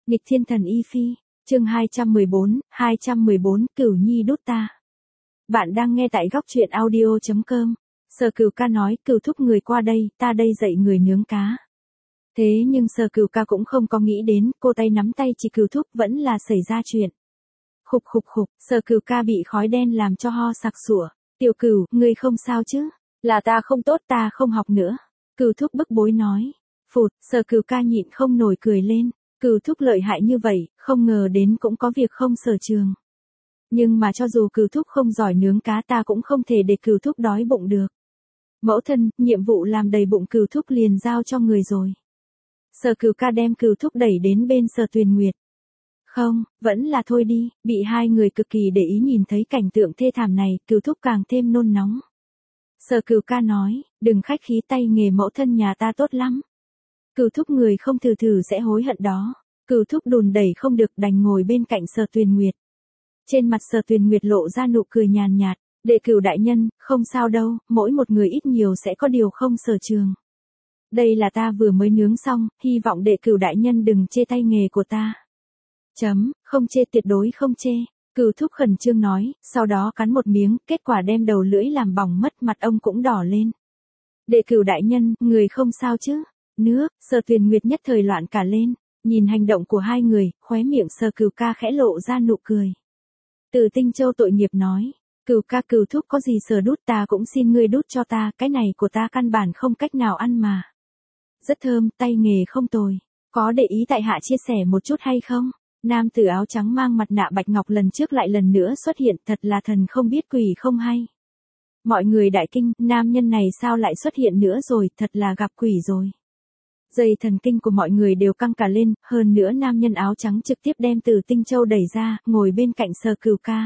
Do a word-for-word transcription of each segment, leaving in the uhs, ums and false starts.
Nghịch thiên thần y phi, chương hai trăm mười bốn, hai trăm mười bốn, Cửu Nhi đút ta. Bạn đang nghe tại góc truyện audio chấm com. Sở Cửu ca nói, Cửu thúc người qua đây, ta đây dạy người nướng cá. Thế nhưng Sở Cửu ca cũng không có nghĩ đến, cô tay nắm tay chỉ Cửu thúc vẫn là xảy ra chuyện. Khục khục khục, Sở Cửu ca bị khói đen làm cho ho sặc sủa. Tiểu Cửu, ngươi không sao chứ? Là ta không tốt, ta không học nữa. Cửu thúc bức bối nói. Phụt, Sở Cửu ca nhịn không nổi cười lên. Cửu thúc lợi hại như vậy, không ngờ đến cũng có việc không sở trường. Nhưng mà cho dù Cửu thúc không giỏi nướng cá, ta cũng không thể để Cửu thúc đói bụng được. Mẫu thân, nhiệm vụ làm đầy bụng Cửu thúc liền giao cho người rồi. Sở Cửu ca đem Cửu thúc đẩy đến bên Sở Tuyền Nguyệt. Không, vẫn là thôi đi. Bị hai người cực kỳ để ý nhìn thấy cảnh tượng thê thảm này, Cửu thúc càng thêm nôn nóng. Sở Cửu ca nói, đừng khách khí, tay nghề mẫu thân nhà ta tốt lắm. Cửu thúc người không thử thử sẽ hối hận đó. Cửu thúc đùn đẩy không được, đành ngồi bên cạnh Sở Tuyền Nguyệt. Trên mặt Sở Tuyền Nguyệt lộ ra nụ cười nhàn nhạt, đệ Cửu đại nhân, không sao đâu, mỗi một người ít nhiều sẽ có điều không sở trường. Đây là ta vừa mới nướng xong, hy vọng đệ Cửu đại nhân đừng chê tay nghề của ta. Chấm, không chê, tuyệt đối không chê. Cửu thúc khẩn trương nói, sau đó cắn một miếng, kết quả đem đầu lưỡi làm bỏng mất, mặt ông cũng đỏ lên. Đệ Cửu đại nhân, người không sao chứ? Nước, Sở Tuyền Nguyệt nhất thời loạn cả lên, nhìn hành động của hai người, khóe miệng Sở Cửu ca khẽ lộ ra nụ cười. Từ Tinh Châu tội nghiệp nói, Cửu ca, Cửu thúc có gì sờ đút, ta cũng xin ngươi đút cho ta, cái này của ta căn bản không cách nào ăn mà. Rất thơm, tay nghề không tồi, có để ý tại hạ chia sẻ một chút hay không? Nam tử áo trắng mang mặt nạ bạch ngọc lần trước lại lần nữa xuất hiện, thật là thần không biết quỷ không hay. Mọi người đại kinh, nam nhân này sao lại xuất hiện nữa rồi, thật là gặp quỷ rồi. Dây thần kinh của mọi người đều căng cả lên, hơn nữa nam nhân áo trắng trực tiếp đem Từ Tinh Châu đẩy ra, ngồi bên cạnh Sở Cửu ca.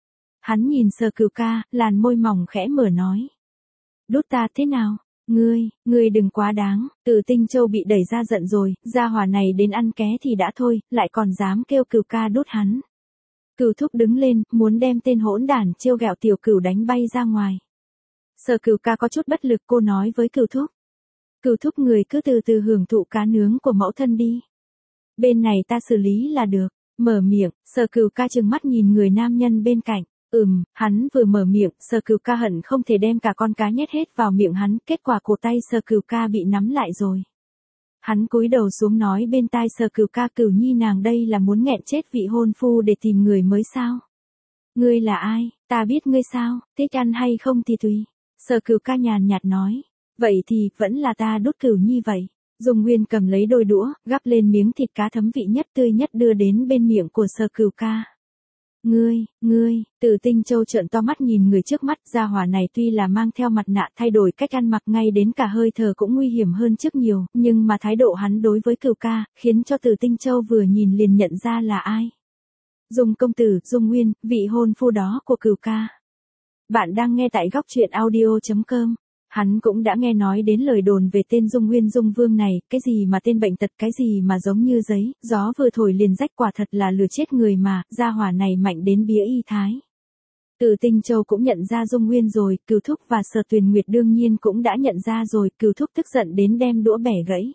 Hắn nhìn Sở Cửu ca, làn môi mỏng khẽ mở nói. Đút ta thế nào? Ngươi, ngươi đừng quá đáng. Từ Tinh Châu bị đẩy ra giận rồi, gia hỏa này đến ăn ké thì đã thôi, lại còn dám kêu Cửu ca đút hắn. Cửu thúc đứng lên, muốn đem tên hỗn đản trêu ghẹo tiểu Cửu đánh bay ra ngoài. Sở Cửu ca có chút bất lực, cô nói với Cửu thúc. Cửu thúc, người cứ từ từ hưởng thụ cá nướng của mẫu thân đi. Bên này ta xử lý là được. Mở miệng, Sở Cửu ca trừng mắt nhìn người nam nhân bên cạnh. Ừm, hắn vừa mở miệng, Sở Cửu ca hận không thể đem cả con cá nhét hết vào miệng hắn, kết quả cổ tay Sở Cửu ca bị nắm lại rồi. Hắn cúi đầu xuống nói bên tai Sở Cửu ca, Cửu Nhi nàng đây là muốn nghẹn chết vị hôn phu để tìm người mới sao? Ngươi là ai, ta biết ngươi sao, thích ăn hay không thì tùy. Sở Cửu ca nhàn nhạt nói. Vậy thì, vẫn là ta đút Cửu Nhi vậy. Dung Nguyên cầm lấy đôi đũa, gắp lên miếng thịt cá thấm vị nhất tươi nhất đưa đến bên miệng của Sở Cửu ca. Ngươi, ngươi, Từ Tinh Châu trợn to mắt nhìn người trước mắt, gia hỏa này tuy là mang theo mặt nạ, thay đổi cách ăn mặc ngay đến cả hơi thở cũng nguy hiểm hơn trước nhiều, nhưng mà thái độ hắn đối với Cửu ca, khiến cho Từ Tinh Châu vừa nhìn liền nhận ra là ai. Dung công tử, Dung Nguyên, vị hôn phu đó của Cửu ca. Bạn đang nghe tại góc truyện audio chấm com. Hắn cũng đã nghe nói đến lời đồn về tên Dung Nguyên Dung Vương này, cái gì mà tên bệnh tật, cái gì mà giống như giấy, gió vừa thổi liền rách, quả thật là lừa chết người mà, gia hỏa này mạnh đến bía y thái. Từ Tinh Châu cũng nhận ra Dung Nguyên rồi, Cửu thúc và Sở Tuyền Nguyệt đương nhiên cũng đã nhận ra rồi, Cửu thúc tức giận đến đem đũa bẻ gãy.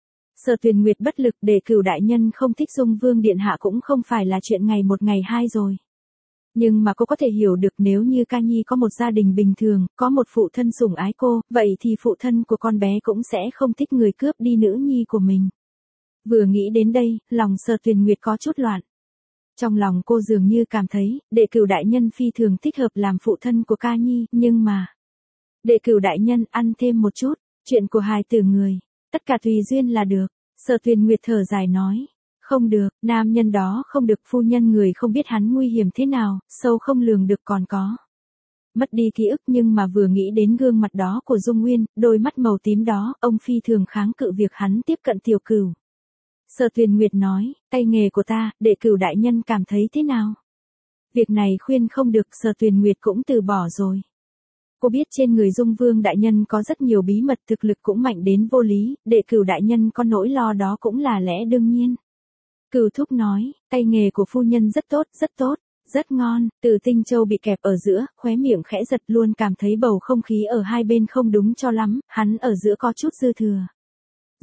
Sở Tuyền Nguyệt bất lực, để Cửu đại nhân không thích Dung Vương điện hạ cũng không phải là chuyện ngày một ngày hai rồi. Nhưng mà cô có thể hiểu được, nếu như Ca Nhi có một gia đình bình thường, có một phụ thân sủng ái cô, vậy thì phụ thân của con bé cũng sẽ không thích người cướp đi nữ nhi của mình. Vừa nghĩ đến đây, lòng Sở Tuyền Nguyệt có chút loạn. Trong lòng cô dường như cảm thấy, đệ Cửu đại nhân phi thường thích hợp làm phụ thân của Ca Nhi, nhưng mà... Đệ Cửu đại nhân ăn thêm một chút, chuyện của hài tử người, tất cả tùy duyên là được. Sở Tuyền Nguyệt thở dài nói. Không được, nam nhân đó không được, phu nhân người không biết hắn nguy hiểm thế nào, sâu không lường được còn có. Mất đi ký ức, nhưng mà vừa nghĩ đến gương mặt đó của Dung Nguyên, đôi mắt màu tím đó, ông phi thường kháng cự việc hắn tiếp cận tiểu Cửu. Sở Tuyền Nguyệt nói, tay nghề của ta, đệ Cửu đại nhân cảm thấy thế nào? Việc này khuyên không được, Sở Tuyền Nguyệt cũng từ bỏ rồi. Cô biết trên người Dung Vương đại nhân có rất nhiều bí mật, thực lực cũng mạnh đến vô lý, đệ Cửu đại nhân có nỗi lo đó cũng là lẽ đương nhiên. Cửu thúc nói, tay nghề của phu nhân rất tốt, rất tốt, rất ngon. Từ Tinh Châu bị kẹp ở giữa, khóe miệng khẽ giật, luôn cảm thấy bầu không khí ở hai bên không đúng cho lắm, hắn ở giữa có chút dư thừa.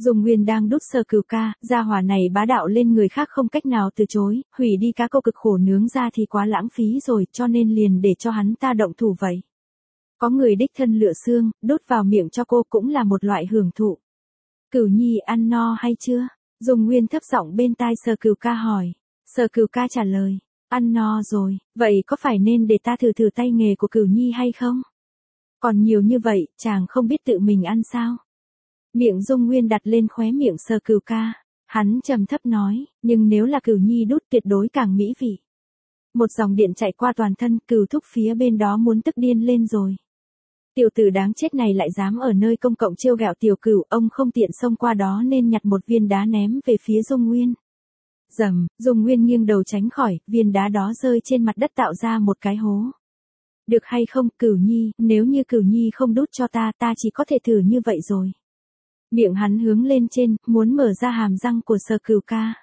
Dung Nguyên đang đút Sở Cửu ca, gia hỏa này bá đạo lên người khác không cách nào từ chối, hủy đi cá câu cực khổ nướng ra thì quá lãng phí rồi, cho nên liền để cho hắn ta động thủ vậy. Có người đích thân lựa xương, đút vào miệng cho cô cũng là một loại hưởng thụ. Cửu Nhi ăn no hay chưa? Dung Nguyên thấp giọng bên tai Sở Cửu ca hỏi. Sở Cửu ca trả lời, ăn no rồi, vậy có phải nên để ta thử thử tay nghề của Cửu Nhi hay không? Còn nhiều như vậy, chàng không biết tự mình ăn sao? Miệng Dung Nguyên đặt lên khóe miệng Sở Cửu ca, hắn trầm thấp nói, nhưng nếu là Cửu Nhi đút tuyệt đối càng mỹ vị. Một dòng điện chạy qua toàn thân, Cửu thúc phía bên đó muốn tức điên lên rồi. Tiểu tử đáng chết này lại dám ở nơi công cộng trêu ghẹo tiểu Cửu, ông không tiện xông qua đó nên nhặt một viên đá ném về phía Dung Nguyên. Rầm, Dung Nguyên nghiêng đầu tránh khỏi, viên đá đó rơi trên mặt đất tạo ra một cái hố. Được hay không, Cửu Nhi, nếu như Cửu Nhi không đút cho ta, ta chỉ có thể thử như vậy rồi. Miệng hắn hướng lên trên, muốn mở ra hàm răng của Sở Cửu ca.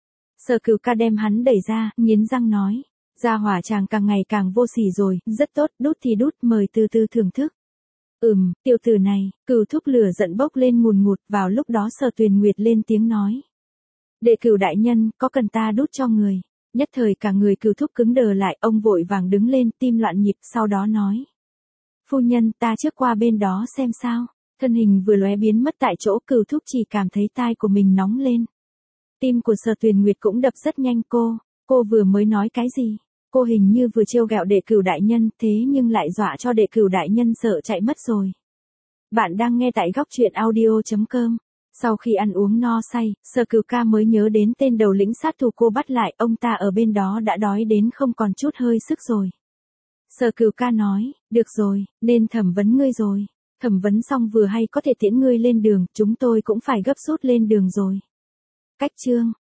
Sở Cửu ca đem hắn đẩy ra, nghiến răng nói. Gia hỏa chàng càng ngày càng vô sỉ rồi, rất tốt, đút thì đút, mời từ từ thưởng thức. Ừm, tiểu tử này, Cửu thúc lửa giận bốc lên ngùn ngụt, vào lúc đó Sở Tuyền Nguyệt lên tiếng nói. Đệ Cửu đại nhân, có cần ta đút cho người? Nhất thời cả người Cửu thúc cứng đờ lại, ông vội vàng đứng lên, tim loạn nhịp, sau đó nói. Phu nhân, ta trước qua bên đó xem sao. Thân hình vừa lóe biến mất tại chỗ, Cửu thúc chỉ cảm thấy tai của mình nóng lên. Tim của Sở Tuyền Nguyệt cũng đập rất nhanh. Cô, cô vừa mới nói cái gì? Cô hình như vừa trêu ghẹo đệ Cửu đại nhân, thế nhưng lại dọa cho đệ Cửu đại nhân sợ chạy mất rồi. Bạn đang nghe tại góc truyện audio chấm com. Sau khi ăn uống no say, Sở Cửu ca mới nhớ đến tên đầu lĩnh sát thủ cô bắt lại, ông ta ở bên đó đã đói đến không còn chút hơi sức rồi. Sở Cửu ca nói, được rồi, nên thẩm vấn ngươi rồi. Thẩm vấn xong vừa hay có thể tiễn ngươi lên đường, chúng tôi cũng phải gấp rút lên đường rồi. Cách chương